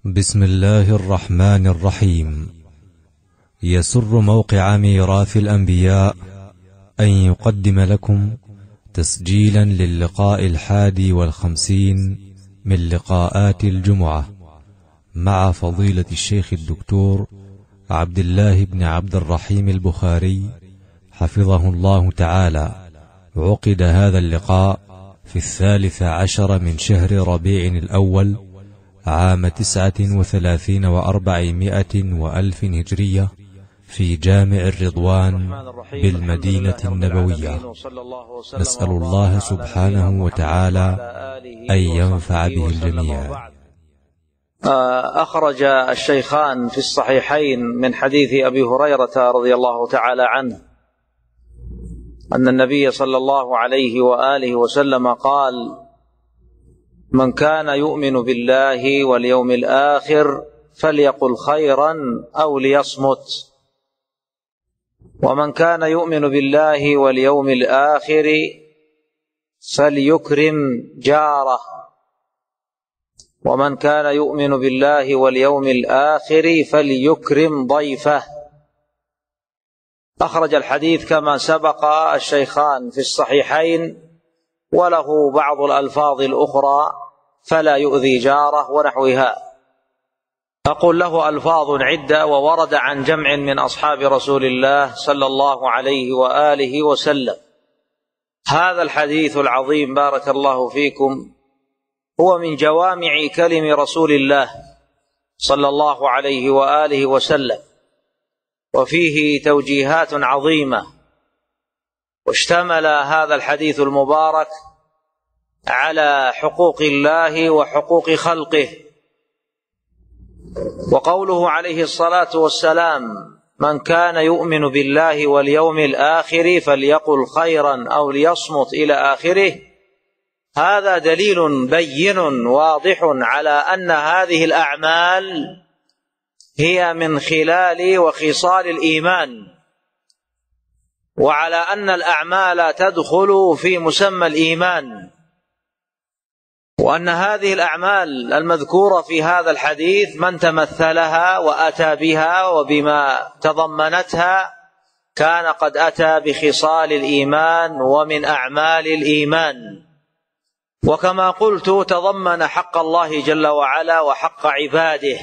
بسم الله الرحمن الرحيم. يسر موقع ميراث الأنبياء أن يقدم لكم تسجيلا للقاء 51 من لقاءات الجمعة مع فضيلة الشيخ الدكتور عبد الله بن عبد الرحيم البخاري حفظه الله تعالى. عقد هذا اللقاء في 13 من شهر ربيع الأول عام 39 و400 وألف هجرية في جامع الرضوان بالمدينة النبوية. نسأل الله سبحانه وتعالى أن ينفع به الجميع. أخرج الشيخان في الصحيحين من حديث أبي هريرة رضي الله تعالى عنه أن النبي صلى الله عليه وآله وسلم قال: من كان يؤمن بالله واليوم الآخر فليقل خيرا أو ليصمت، ومن كان يؤمن بالله واليوم الآخر فليكرم جاره، ومن كان يؤمن بالله واليوم الآخر فليكرم ضيفه. أخرج الحديث كما سبق الشيخان في الصحيحين، وله بعض الألفاظ الأخرى فلا يؤذي جاره ونحوها. أقول له ألفاظ عدة وورد عن جمع من أصحاب رسول الله صلى الله عليه وآله وسلم. هذا الحديث العظيم بارك الله فيكم هو من جوامع كلم رسول الله صلى الله عليه وآله وسلم، وفيه توجيهات عظيمة، واشتمل هذا الحديث المبارك على حقوق الله وحقوق خلقه. وقوله عليه الصلاة والسلام: من كان يؤمن بالله واليوم الآخر فليقل خيرا أو ليصمت إلى آخره، هذا دليل بين واضح على أن هذه الأعمال هي من خلال وخصال الإيمان، وعلى أن الأعمال تدخل في مسمى الإيمان، وأن هذه الأعمال المذكورة في هذا الحديث من تمثلها وأتى بها وبما تضمنتها كان قد أتى بخصال الإيمان ومن أعمال الإيمان. وكما قلت تضمن حق الله جل وعلا وحق عباده،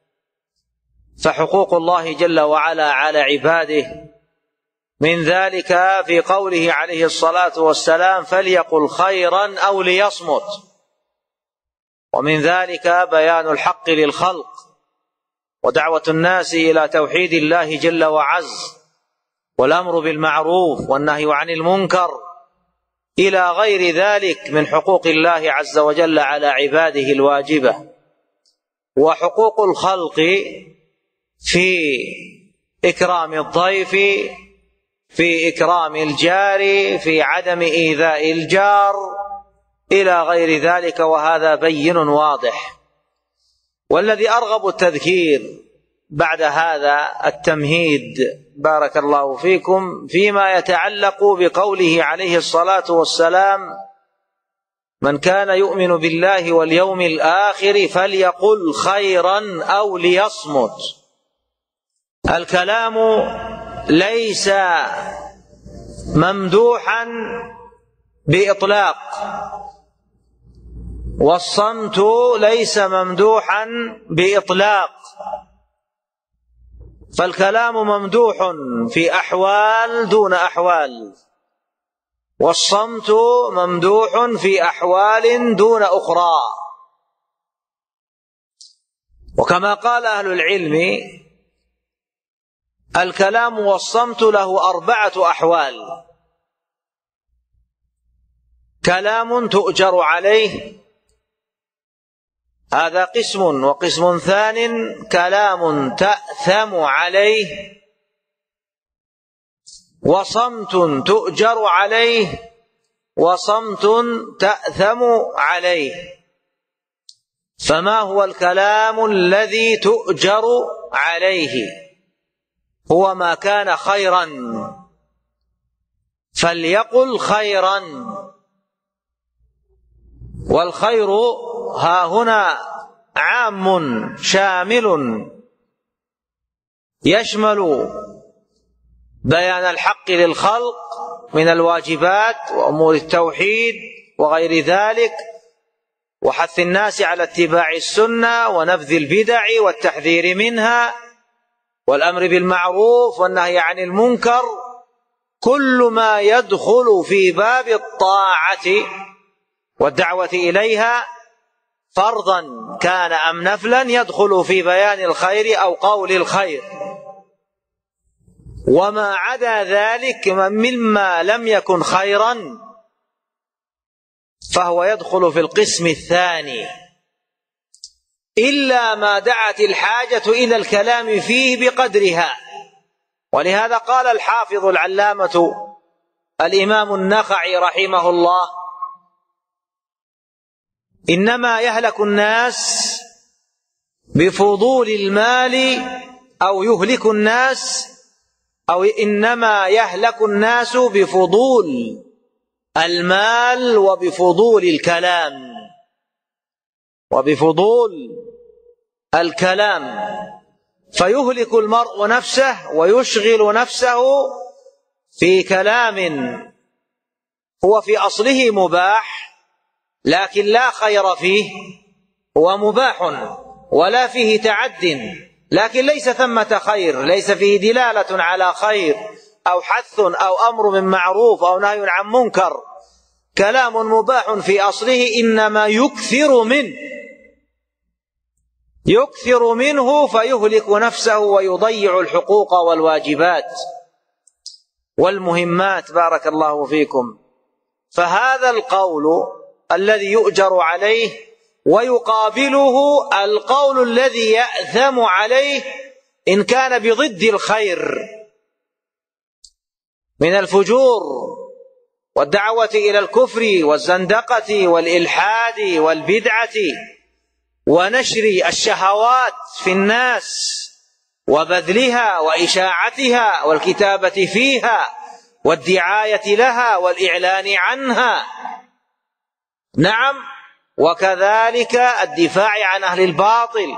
فحقوق الله جل وعلا على عباده من ذلك في قوله عليه الصلاة والسلام: فليقل خيرا أو ليصمت، ومن ذلك بيان الحق للخلق ودعوة الناس إلى توحيد الله جل وعز، والأمر بالمعروف والنهي عن المنكر، إلى غير ذلك من حقوق الله عز وجل على عباده الواجبة. وحقوق الخلق في إكرام الضيف، في إكرام الجار، في عدم إيذاء الجار، إلى غير ذلك، وهذا بين واضح. والذي أرغب التذكير بعد هذا التمهيد بارك الله فيكم فيما يتعلق بقوله عليه الصلاة والسلام: من كان يؤمن بالله واليوم الآخر فليقل خيرا أو ليصمت. الكلام ليس ممدوحا بإطلاق، والصمت ليس ممدوحا بإطلاق، فالكلام ممدوح في أحوال دون أحوال، والصمت ممدوح في أحوال دون أخرى. وكما قال أهل العلم: الكلام والصمت له 4 أحوال: كلام تؤجر عليه، هذا قسم، وقسم ثان كلام تأثم عليه، وصمت تؤجر عليه، وصمت تأثم عليه. فما هو الكلام الذي تؤجر عليه؟ هو ما كان خيرا، فليقل خيرا. والخير ها هنا عام شامل يشمل بيان الحق للخلق من الواجبات وأمور التوحيد وغير ذلك، وحث الناس على اتباع السنة ونبذ البدع والتحذير منها والأمر بالمعروف والنهي عن المنكر، كل ما يدخل في باب الطاعة والدعوة إليها فرضا كان أم نفلا يدخل في بيان الخير أو قول الخير، وما عدا ذلك مما لم يكن خيرا فهو يدخل في القسم الثاني، إلا ما دعت الحاجة إلى الكلام فيه بقدرها. ولهذا قال الحافظ العلامة الإمام النخعي رحمه الله: إنما يهلك الناس بفضول المال، أو يهلك الناس، أو إنما يهلك الناس بفضول المال وبفضول الكلام، فيهلك المرء نفسه ويشغل نفسه في كلام هو في أصله مباح لكن لا خير فيه، هو مباح ولا فيه تعد لكن ليس ثمة خير، ليس فيه دلالة على خير أو حث أو أمر من معروف أو نهي عن منكر، كلام مباح في أصله إنما يكثر منه فيهلك نفسه ويضيع الحقوق والواجبات والمهمات. بارك الله فيكم. فهذا القول الذي يؤجر عليه، ويقابله القول الذي يأثم عليه إن كان بضد الخير من الفجور والدعوة إلى الكفر والزندقة والإلحاد والبدعة ونشر الشهوات في الناس وبذلها وإشاعتها والكتابة فيها والدعاية لها والإعلان عنها. نعم، وكذلك الدفاع عن أهل الباطل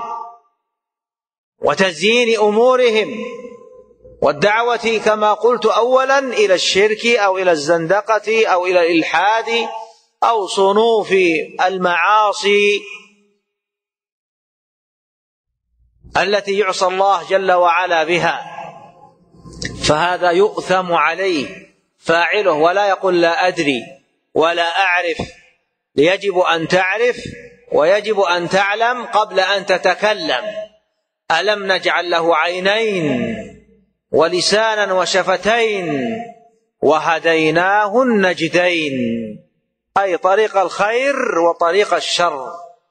وتزيين أمورهم والدعوة كما قلت أولا إلى الشرك أو إلى الزندقة أو إلى الإلحاد أو صنوف المعاصي التي يعصى الله جل وعلا بها، فهذا يؤثم عليه فاعله، ولا يقول لا أدري ولا أعرف. يجب أن تعرف ويجب أن تعلم قبل أن تتكلم. ألم نجعل له عينين ولسانا وشفتين وهديناه النجدين، أي طريق الخير وطريق الشر.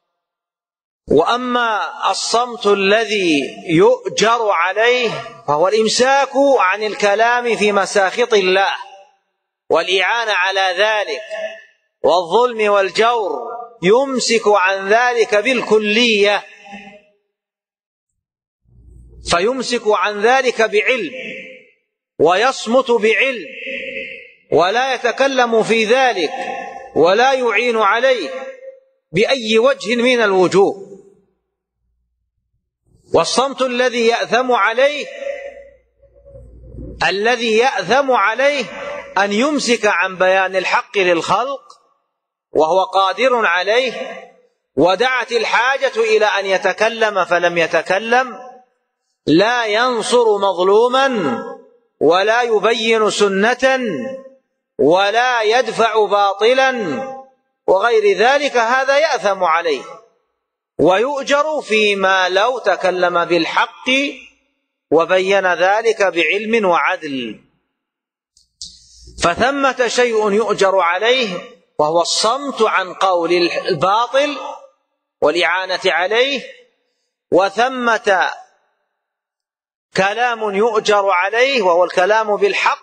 وأما الصمت الذي يؤجر عليه فهو الإمساك عن الكلام في مساخط الله والإعانة على ذلك والظلم والجور، يمسك عن ذلك بالكلية، فيمسك عن ذلك بعلم ويصمت بعلم ولا يتكلم في ذلك ولا يعين عليه بأي وجه من الوجوه. والصمت الذي يأثم عليه أن يمسك عن بيان الحق للخلق وهو قادر عليه، ودعت الحاجة إلى أن يتكلم فلم يتكلم، لا ينصر مظلوما ولا يبين سنة ولا يدفع باطلا وغير ذلك، هذا يأثم عليه ويؤجر فيما لو تكلم بالحق وبين ذلك بعلم وعدل. فثمة شيء يؤجر عليه وهو الصمت عن قول الباطل والإعانة عليه، وثمة كلام يؤجر عليه وهو الكلام بالحق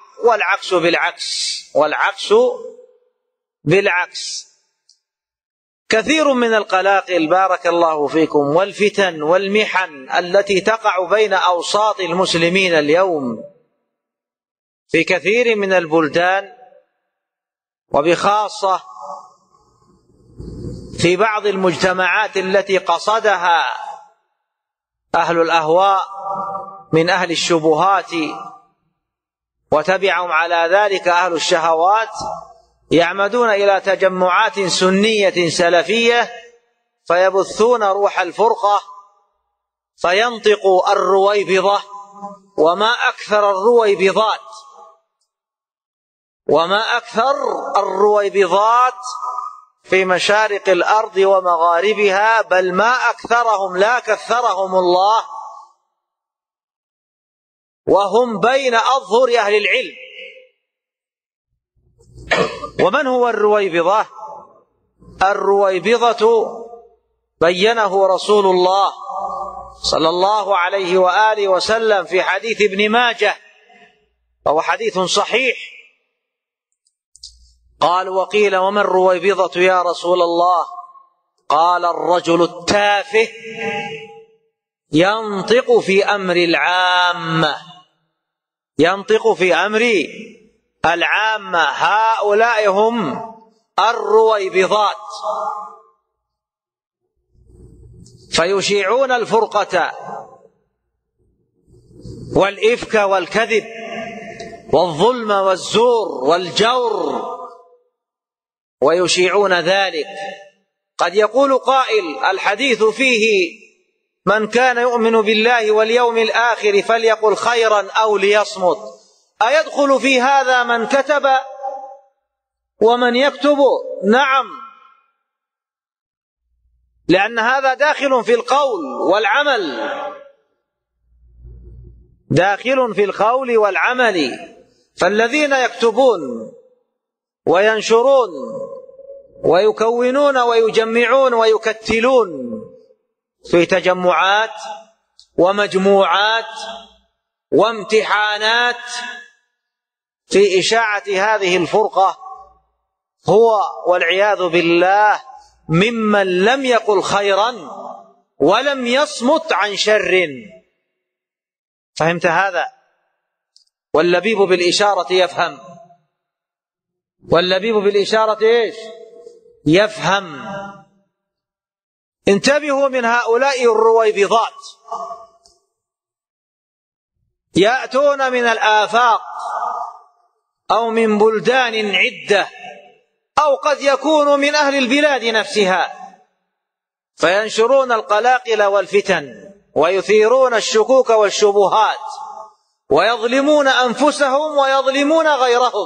والعكس بالعكس. كثير من القلاقل بارك الله فيكم والفتن والمحن التي تقع بين أوساط المسلمين اليوم في كثير من البلدان وبخاصة في بعض المجتمعات التي قصدها أهل الأهواء من أهل الشبهات وتبعهم على ذلك أهل الشهوات، يعمدون إلى تجمعات سنية سلفية فيبثون روح الفرقة، فينطق الرويبضة. وما أكثر الرويبضات، وما أكثر الرويبضات في مشارق الأرض ومغاربها، بل ما أكثرهم لا كثرهم الله، وهم بين أظهر أهل العلم. ومن هو الرويبضة؟ الرويبضة بينه رسول الله صلى الله عليه وآله وسلم في حديث ابن ماجه، وهو حديث صحيح. قال: وقيل وما الرويبضة يا رسول الله؟ قال: الرجل التافه ينطق في أمر العامة، ينطق في أمر العامة. هؤلاء هم الرويبضات، فيشيعون الفرقة والإفك والكذب والظلم والزور والجور، ويشيعون ذلك. قد يقول قائل: الحديث فيه من كان يؤمن بالله واليوم الآخر فليقل خيرا أو ليصمت. أيدخل في هذا من كتب ومن يكتب؟ نعم، لأن هذا داخل في القول والعمل، داخل في القول والعمل. فالذين يكتبون وينشرون ويكونون ويجمعون ويكتلون في تجمعات ومجموعات وامتحانات في إشاعة هذه الفرقة، هو والعياذ بالله ممن لم يقل خيرا ولم يصمت عن شر. فهمت هذا؟ واللبيب بالإشارة يفهم، واللبيب بالإشارة إيش؟ يفهم. انتبهوا من هؤلاء الرويبضات، يأتون من الآفاق أو من بلدان عدة، أو قد يكونوا من أهل البلاد نفسها، فينشرون القلاقل والفتن ويثيرون الشكوك والشبهات ويظلمون أنفسهم ويظلمون غيرهم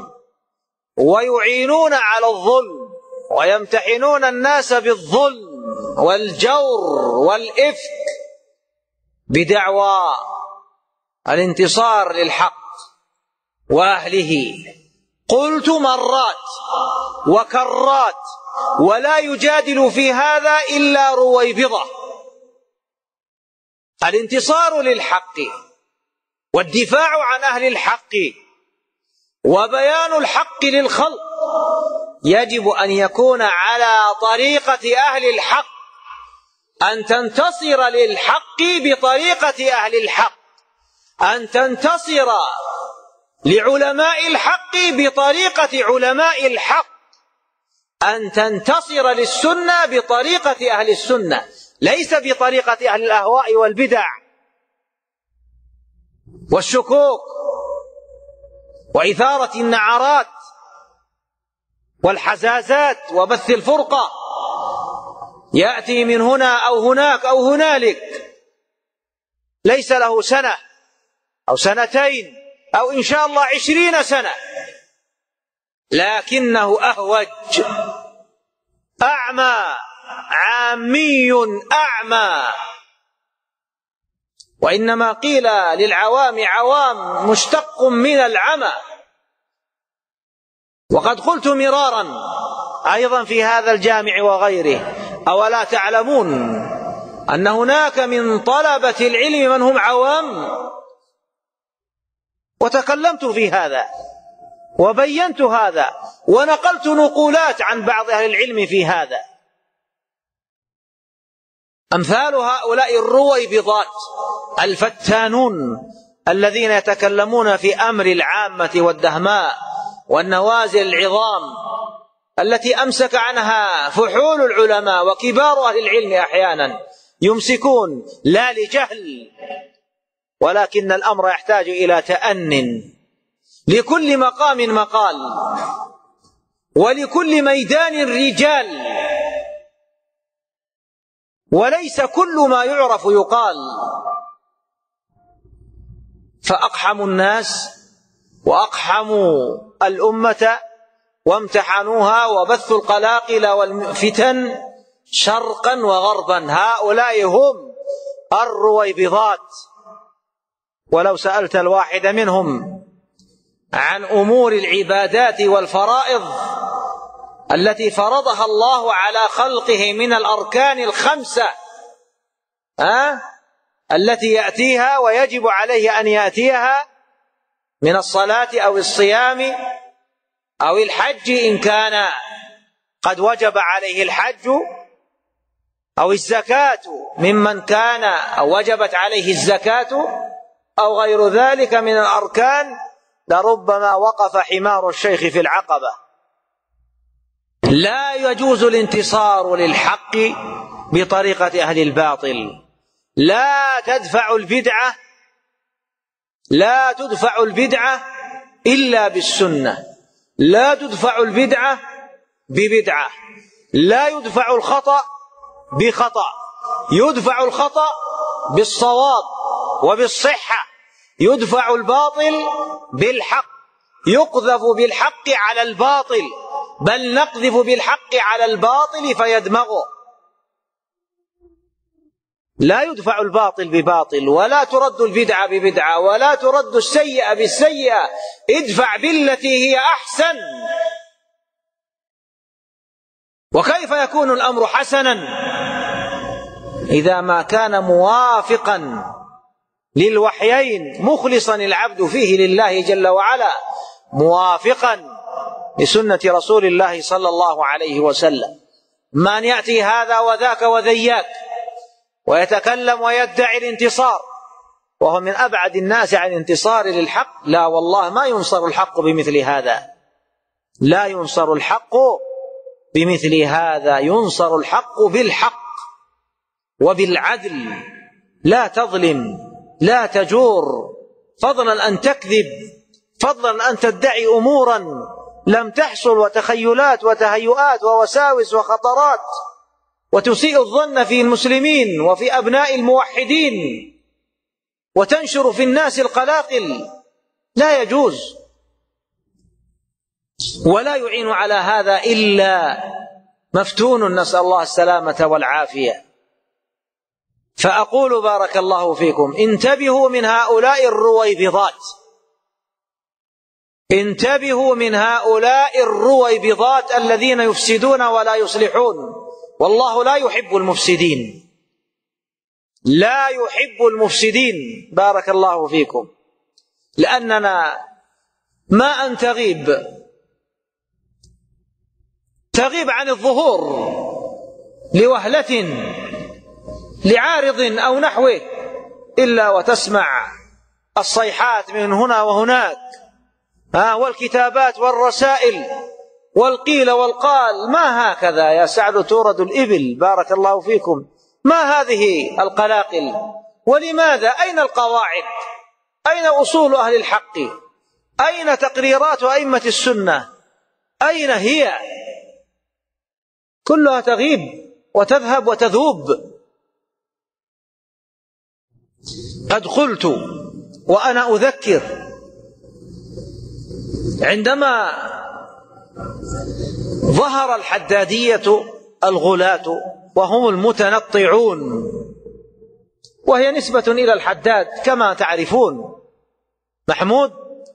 ويعينون على الظلم ويمتحنون الناس بالظلم والجور والإفك بدعوى الانتصار للحق وأهله. قلت مرات وكرات ولا يجادل في هذا إلا رويبضة. الانتصار للحق والدفاع عن أهل الحق وبيان الحق للخلق يجب أن يكون على طريقة أهل الحق، أن تنتصر للحق بطريقة أهل الحق، أن تنتصر لعلماء الحق بطريقة علماء الحق، أن تنتصر للسنة بطريقة أهل السنة، ليس بطريقة أهل الأهواء والبدع والشكوك وإثارة النعرات والحزازات وبث الفرقة. يأتي من هنا أو هناك أو هنالك، ليس له سنة أو سنتين أو إن شاء الله 20 سنة، لكنه أهوج أعمى عامي أعمى. وإنما قيل للعوام عوام مشتق من العمى. وقد قلت مرارا أيضا في هذا الجامع وغيره: أولا تعلمون أن هناك من طلبة العلم من هم عوام؟ وتكلمت في هذا وبينت هذا ونقلت نقولات عن بعض أهل العلم في هذا. أمثال هؤلاء الرويبضات الفتانون الذين يتكلمون في أمر العامة والدهماء والنوازل العظام التي أمسك عنها فحول العلماء وكبار أهل العلم أحيانا يمسكون لا لجهل، ولكن الأمر يحتاج إلى تأن. لكل مقام مقال، ولكل ميدان رجال، وليس كل ما يعرف يقال. فأقحموا الناس وأقحموا الأمة وامتحنوها وبثوا القلاقل والفتن شرقا وغربا، هؤلاء هم الرويبضات. ولو سألت الواحد منهم عن أمور العبادات والفرائض التي فرضها الله على خلقه من الأركان الخمسة التي يأتيها ويجب عليه أن يأتيها من الصلاة أو الصيام أو الحج إن كان قد وجب عليه الحج، أو الزكاة ممن كان أو وجبت عليه الزكاة، أو غير ذلك من الأركان، لربما وقف حمار الشيخ في العقبة. لا يجوز الانتصار للحق بطريقة أهل الباطل. لا تدفع البدعة إلا بالسنة، لا تدفع البدعة ببدعة، لا يدفع الخطأ بخطأ، يدفع الخطأ بالصواب وبالصحة، يدفع الباطل بالحق، يقذف بالحق على الباطل، بل نقذف بالحق على الباطل فيدمغه. لا يدفع الباطل بباطل، ولا ترد البدعة ببدعة، ولا ترد السيئة بالسيئة. ادفع بالتي هي أحسن. وكيف يكون الأمر حسنا إذا ما كان موافقا للوحيين، مخلصا العبد فيه لله جل وعلا، موافقا لسنة رسول الله صلى الله عليه وسلم. من يأتي هذا وذاك وذياك ويتكلم ويدعي الانتصار وهو من أبعد الناس عن الانتصار للحق، لا والله ما ينصر الحق بمثل هذا، لا ينصر الحق بمثل هذا. ينصر الحق بالحق وبالعدل. لا تظلم، لا تجور، فضلا أن تكذب، فضلا أن تدعي أمورا لم تحصل، وتخيلات وتهيؤات ووساوس وخطرات، وتسيء الظن في المسلمين وفي أبناء الموحدين، وتنشر في الناس القلاقل. لا يجوز. ولا يعين على هذا إلا مفتون، نسأل الله السلامة والعافية. فأقول بارك الله فيكم، انتبهوا من هؤلاء الرويبضات، انتبهوا من هؤلاء الرويبضات الذين يفسدون ولا يصلحون. والله لا يحب المفسدين، لا يحب المفسدين. بارك الله فيكم. لأننا ما أن تغيب عن الظهور لوهلة لعارض أو نحوه إلا وتسمع الصيحات من هنا وهناك، والكتابات والرسائل والقيل والقال. ما هكذا يا سعد تورد الإبل، بارك الله فيكم. ما هذه القلاقل؟ ولماذا؟ أين القواعد؟ أين أصول أهل الحق؟ أين تقريرات أئمة السنة؟ أين هي؟ كلها تغيب وتذهب وتذوب. قد قلت وأنا أذكر، عندما ظهر الحدادية الغلاة وهم المتنطعون، وهي نسبة إلى الحداد كما تعرفون محمود،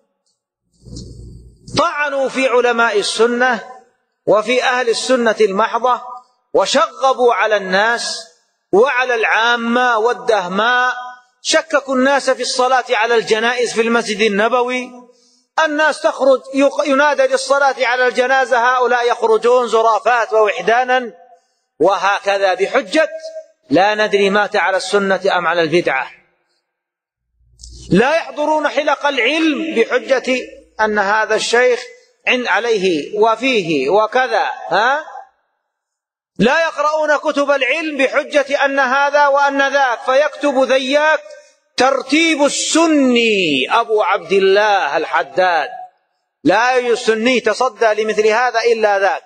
طعنوا في علماء السنة وفي أهل السنة المحضة، وشغبوا على الناس وعلى العامة والدهماء. شككوا الناس في الصلاة على الجنائز في المسجد النبوي. الناس تخرج ينادى للصلاة على الجنازة، هؤلاء يخرجون زرافات ووحدانا، وهكذا بحجة لا ندري مات على السنة أم على البدعة. لا يحضرون حلق العلم بحجة أن هذا الشيخ عليه وفيه وكذا، لا يقرؤون كتب العلم بحجة أن هذا وأن ذاك، فيكتب ذياك ترتيب السني أبو عبد الله الحداد، لا السني تصدى لمثل هذا إلا ذاك،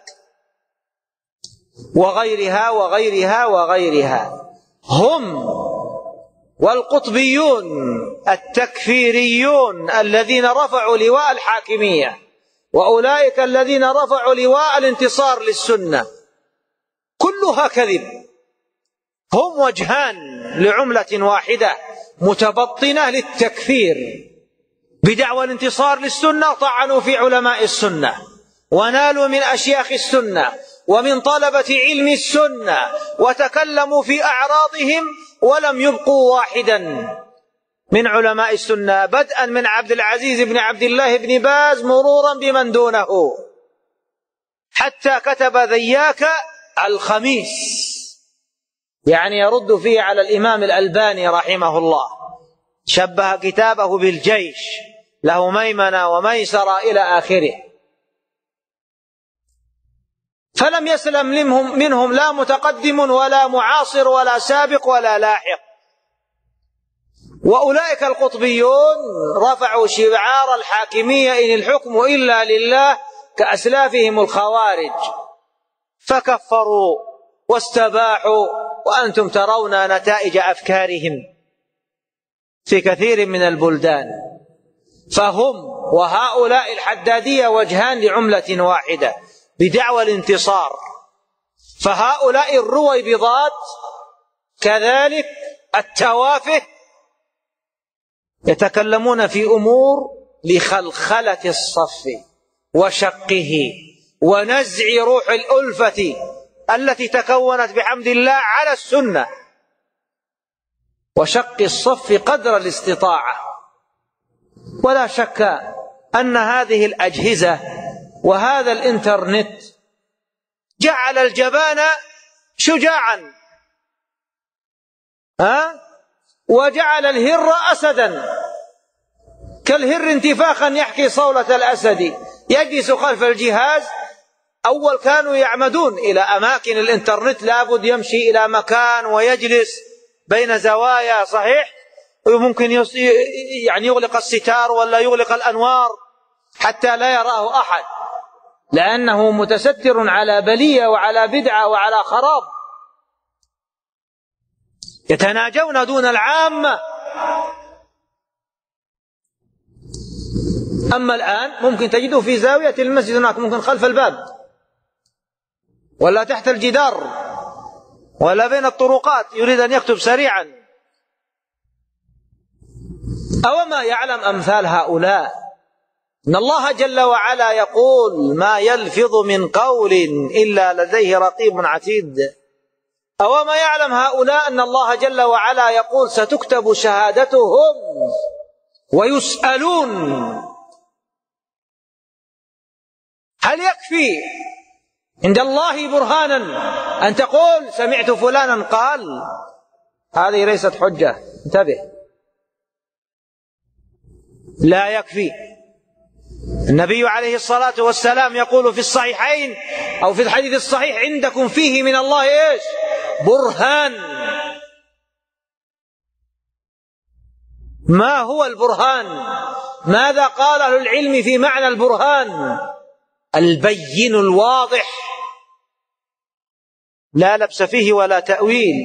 وغيرها وغيرها وغيرها. هم والقطبيون التكفيريون الذين رفعوا لواء الحاكمية، وأولئك الذين رفعوا لواء الانتصار للسنة، كلها كذب. هم وجهان لعملة واحدة متبطنة للتكفير. بدعوى الانتصار للسنة طعنوا في علماء السنة، ونالوا من أشياخ السنة ومن طلبة علم السنة، وتكلموا في أعراضهم، ولم يبقوا واحدا من علماء السنة، بدءا من عبد العزيز بن عبد الله بن باز مرورا بمن دونه، حتى كتب ذياك الخميس، يعني يرد فيه على الإمام الألباني رحمه الله، شبه كتابه بالجيش، له ميمنة وميسرة إلى آخره. فلم يسلم منهم لا متقدم ولا معاصر ولا سابق ولا لاحق. وأولئك القطبيون رفعوا شعار الحاكمية إن الحكم إلا لله كأسلافهم الخوارج، فكفروا واستباحوا، وأنتم ترون نتائج أفكارهم في كثير من البلدان. فهم وهؤلاء الحدادية وجهان لعملة واحدة بدعوى الانتصار. فهؤلاء الرويبضات كذلك التوافه يتكلمون في أمور لخلخلة الصف وشقه ونزع روح الألفة التي تكونت بحمد الله على السنة، وشق الصف قدر الاستطاعة. ولا شك أن هذه الأجهزة وهذا الإنترنت جعل الجبان شجاعا، وجعل الهر أسدا، كالهر انتفاخا يحكي صولة الأسد، يجلس خلف الجهاز. أول كانوا يعمدون إلى أماكن الإنترنت، لابد يمشي إلى مكان ويجلس بين زوايا، صحيح، وممكن يعني يغلق الستار ولا يغلق الأنوار حتى لا يراه أحد، لأنه متستر على بلية وعلى بدعة وعلى خراب. يتناجون دون العامة. أما الآن ممكن تجده في زاوية المسجد هناك، ممكن خلف الباب ولا تحت الجدار ولا بين الطرقات، يريد أن يكتب سريعا. أوما يعلم أمثال هؤلاء إن الله جل وعلا يقول ما يلفظ من قول إلا لديه رقيب عتيد. أوما يعلم هؤلاء أن الله جل وعلا يقول ستكتب شهادتهم ويسألون. هل يكفي عند الله برهانا أن تقول سمعت فلانا قال؟ هذه ليست حجة، انتبه. لا يكفي. النبي عليه الصلاة والسلام يقول في الصحيحين أو في الحديث الصحيح عندكم فيه من الله إيش؟ برهان. ما هو البرهان؟ ماذا قال أهل العلم في معنى البرهان؟ البين الواضح، لا لبس فيه ولا تأويل،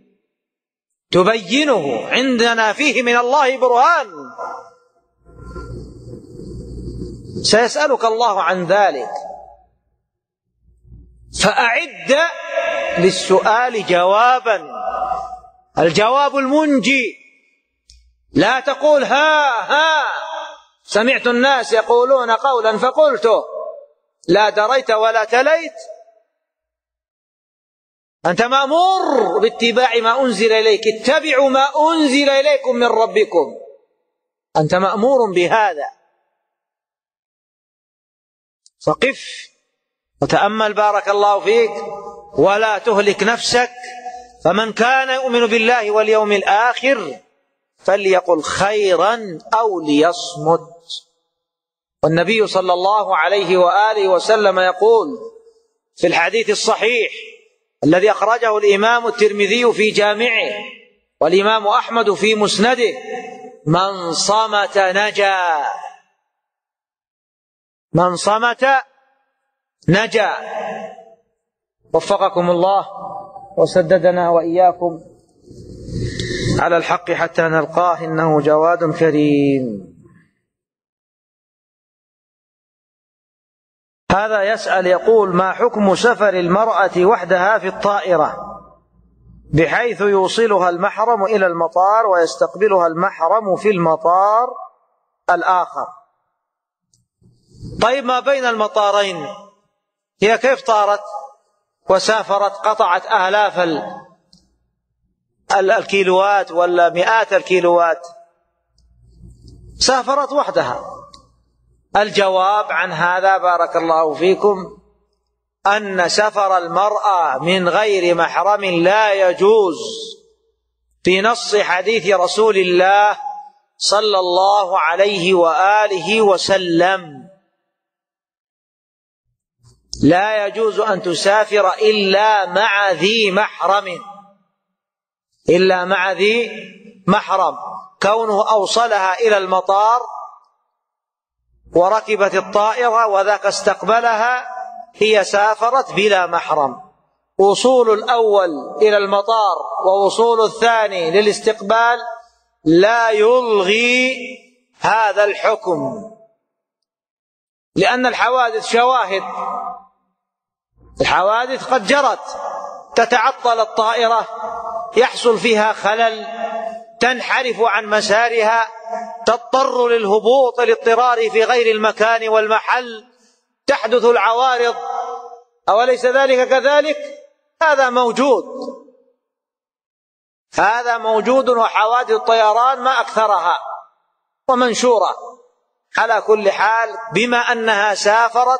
تبينه عندنا فيه من الله برهان. سيسألك الله عن ذلك، فأعد للسؤال جوابا، الجواب المنجي. لا تقول ها سمعت الناس يقولون قولا فقلته، لا دريت ولا تليت. أنت مأمور باتباع ما أنزل إليك، اتبعوا ما أنزل إليكم من ربكم، أنت مأمور بهذا. فقف وتأمل بارك الله فيك، ولا تهلك نفسك. فمن كان يؤمن بالله واليوم الآخر فليقل خيرا أو ليصمت. والنبي صلى الله عليه وآله وسلم يقول في الحديث الصحيح الذي أخرجه الإمام الترمذي في جامعه والإمام أحمد في مسنده: من صمت نجا، من صمت نجا. وفقكم الله وسددنا وإياكم على الحق حتى نلقاه، إنه جواد كريم. هذا يسأل يقول: ما حكم سفر المرأة وحدها في الطائرة بحيث يوصلها المحرم إلى المطار ويستقبلها المحرم في المطار الآخر؟ طيب، ما بين المطارين هي كيف طارت وسافرت؟ قطعت آلاف الكيلوات ولا مئات الكيلوات، سافرت وحدها. الجواب عن هذا بارك الله فيكم أن سفر المرأة من غير محرم لا يجوز في نص حديث رسول الله صلى الله عليه وآله وسلم: لا يجوز أن تسافر إلا مع ذي محرم، إلا مع ذي محرم. كونه أوصلها إلى المطار وركبت الطائرة وذاك استقبلها، هي سافرت بلا محرم. وصول الأول إلى المطار ووصول الثاني للاستقبال لا يلغي هذا الحكم، لأن الحوادث شواهد. الحوادث قد جرت، تتعطل الطائرة، يحصل فيها خلل، تنحرف عن مسارها، تضطر للهبوط الاضطراري في غير المكان والمحل، تحدث العوارض. أوليس ذلك كذلك؟ هذا موجود، هذا موجود، وحوادث الطيران ما أكثرها ومنشورة. على كل حال، بما أنها سافرت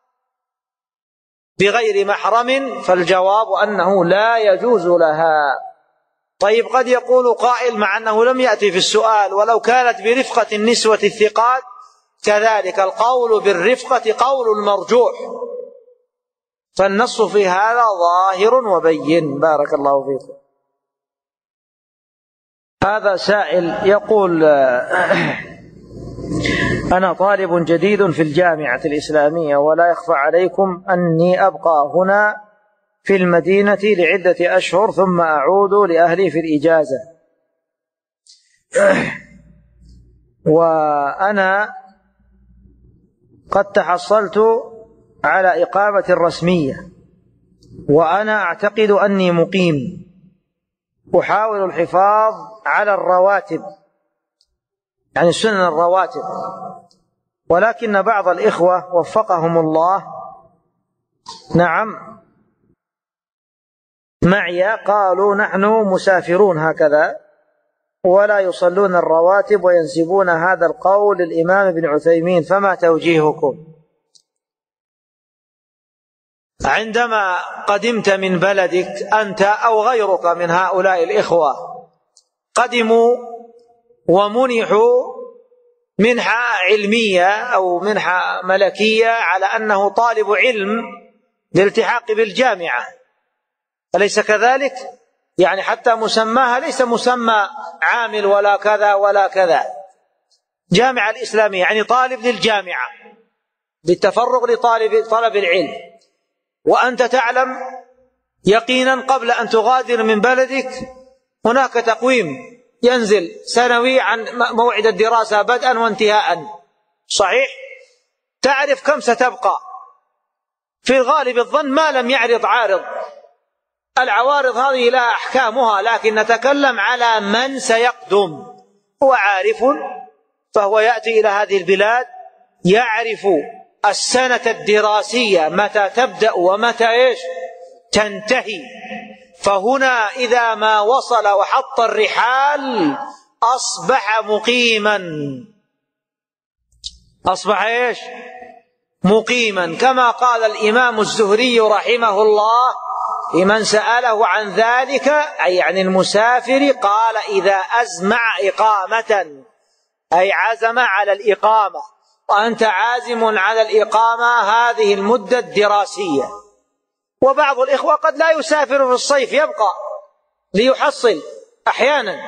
بغير محرم فالجواب أنه لا يجوز لها. طيب، قد يقول قائل مع أنه لم يأتي في السؤال: ولو كانت برفقة النسوة الثقات؟ كذلك القول بالرفقة قول مرجوح، فالنص في هذا ظاهر وبين. بارك الله فيكم. هذا سائل يقول: أنا طالب جديد في الجامعة الإسلامية، ولا يخفى عليكم أني أبقى هنا في المدينة لعدة أشهر ثم أعود لأهلي في الإجازة، وأنا قد تحصلت على إقامة رسمية، وأنا أعتقد أني مقيم، أحاول الحفاظ على الرواتب، يعني سنن الرواتب، ولكن بعض الإخوة وفقهم الله معي قالوا: نحن مسافرون هكذا ولا يصلون الرواتب، وينسبون هذا القول للإمام ابن عثيمين، فما توجيهكم؟ عندما قدمت من بلدك أنت أو غيرك من هؤلاء الإخوة، قدموا ومنحوا منحة علمية أو منحة ملكية على أنه طالب علم للالتحاق بالجامعة، أليس كذلك؟ يعني حتى مسماها ليس مسمى عامل ولا كذا ولا كذا، جامعة الإسلامية يعني طالب للجامعة بالتفرغ لطلب العلم. وأنت تعلم يقينا قبل أن تغادر من بلدك هناك تقويم ينزل سنوي عن موعد الدراسة بدءا وانتهاء، صحيح؟ تعرف كم ستبقى، في الغالب الظن ما لم يعرض عارض. العوارض هذه لها أحكامها، لكن نتكلم على من سيقدم. هو عارف، فهو يأتي إلى هذه البلاد يعرف السنة الدراسية متى تبدأ ومتى تنتهي. فهنا إذا ما وصل وحط الرحال أصبح مقيما، أصبح مقيما، كما قال الإمام الزهري رحمه الله لمن سأله عن ذلك أي عن المسافر، قال: إذا أزمع إقامة، أي عزم على الإقامة، وأنت عازم على الإقامة هذه المدة الدراسية. وبعض الإخوة قد لا يسافر في الصيف، يبقى ليحصل أحيانا.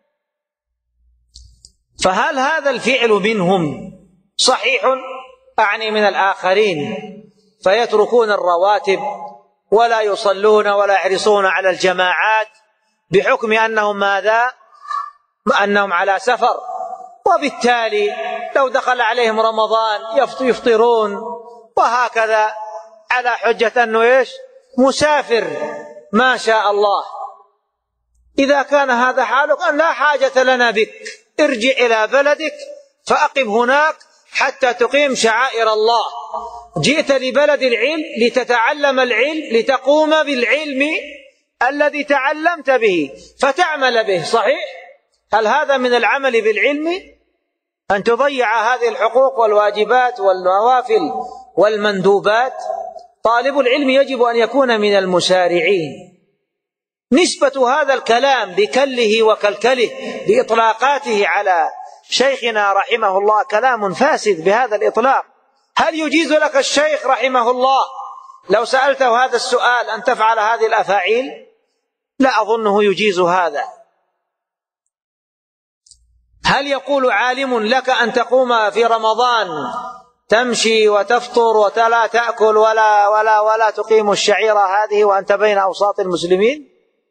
فهل هذا الفعل منهم صحيح؟ أعني من الآخرين، فيتركون الرواتب ولا يصلون ولا يحرصون على الجماعات بحكم أنهم ماذا؟ أنهم على سفر، وبالتالي لو دخل عليهم رمضان يفطرون، وهكذا على حجة أنه إيش؟ مسافر ما شاء الله. إذا كان هذا حالك أن لا حاجة لنا بك، ارجع إلى بلدك فأقم هناك حتى تقيم شعائر الله. جئت لبلد العلم لتتعلم العلم، لتقوم بالعلم الذي تعلمت به فتعمل به، صحيح؟ هل هذا من العمل بالعلم أن تضيع هذه الحقوق والواجبات والنوافل والمندوبات؟ طالب العلم يجب أن يكون من المسارعين. نسبة هذا الكلام بكله وكلكله بإطلاقاته على شيخنا رحمه الله كلام فاسد بهذا الإطلاق. هل يجيز لك الشيخ رحمه الله لو سألته هذا السؤال أن تفعل هذه الأفاعيل؟ لا أظنه يجيز هذا. هل يقول عالم لك أن تقوم في رمضان تمشي وتفطر ولا تأكل ولا تقيم الشعيرة هذه وأنت بين أوساط المسلمين؟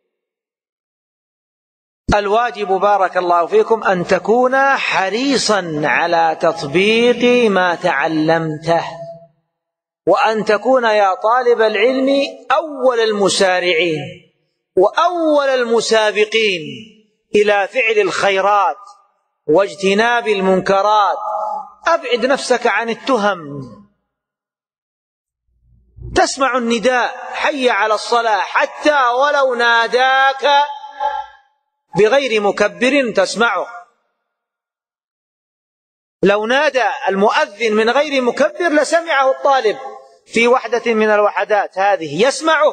الواجب بارك الله فيكم أن تكون حريصا على تطبيق ما تعلمته، وأن تكون يا طالب العلم أول المسارعين وأول المسابقين إلى فعل الخيرات واجتناب المنكرات. أبعد نفسك عن التهم. تسمع النداء حي على الصلاة حتى ولو ناداك بغير مكبر تسمعه. لو نادى المؤذن من غير مكبر لسمعه الطالب في وحدة من الوحدات هذه، يسمعه.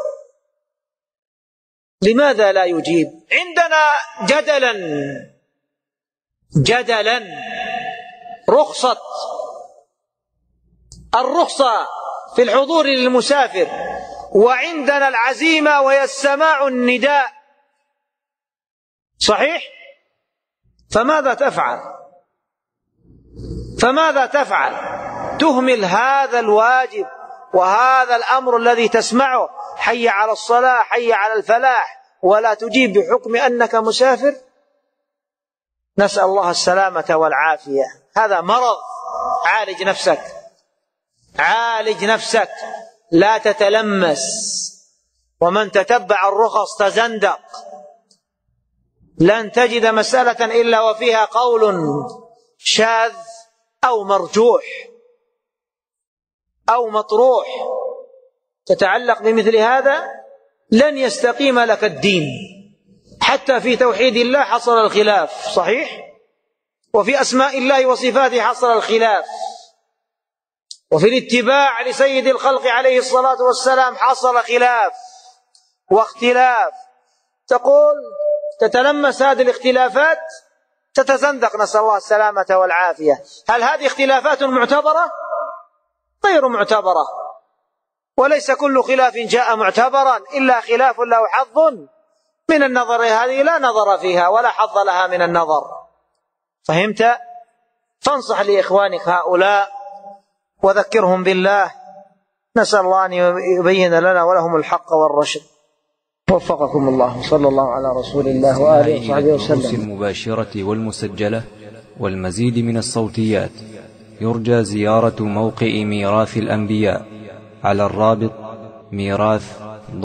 لماذا لا يجيب؟ عندنا جدلا الرخصة في الحضور للمسافر، وعندنا العزيمة وهي السماع النداء، صحيح؟ فماذا تفعل؟ تهمل هذا الواجب وهذا الأمر الذي تسمعه، حي على الصلاة حي على الفلاح، ولا تجيب بحكم أنك مسافر. نسأل الله السلامة والعافية. هذا مرض. عالج نفسك لا تتلمس. ومن تتبع الرخص تزندق. لن تجد مسألة إلا وفيها قول شاذ أو مرجوح أو مطروح تتعلق بمثل هذا، لن يستقيم لك الدين. حتى في توحيد الله حصل الخلاف، صحيح؟ وفي أسماء الله وصفاته حصل الخلاف، وفي الاتباع لسيد الخلق عليه الصلاة والسلام حصل خلاف واختلاف. تقول تتلمس هذه الاختلافات تتزندق، نسأل الله السلامة والعافية. هل هذه اختلافات معتبرة؟ غير معتبرة. وليس كل خلاف جاء معتبرا إلا خلاف له حظ من النظر، هذه لا نظر فيها ولا حظ لها من النظر. فهمت؟ فانصح لإخوانك هؤلاء وذكرهم بالله. نسأل الله أن يبين لنا ولهم الحق والرشد. وفقكم الله. صلى الله على رسول الله وآله وصحبه وسلم. المباشرة والمسجلة والمزيد من الصوتيات يرجى زيارة موقع ميراث الأنبياء على الرابط ميراث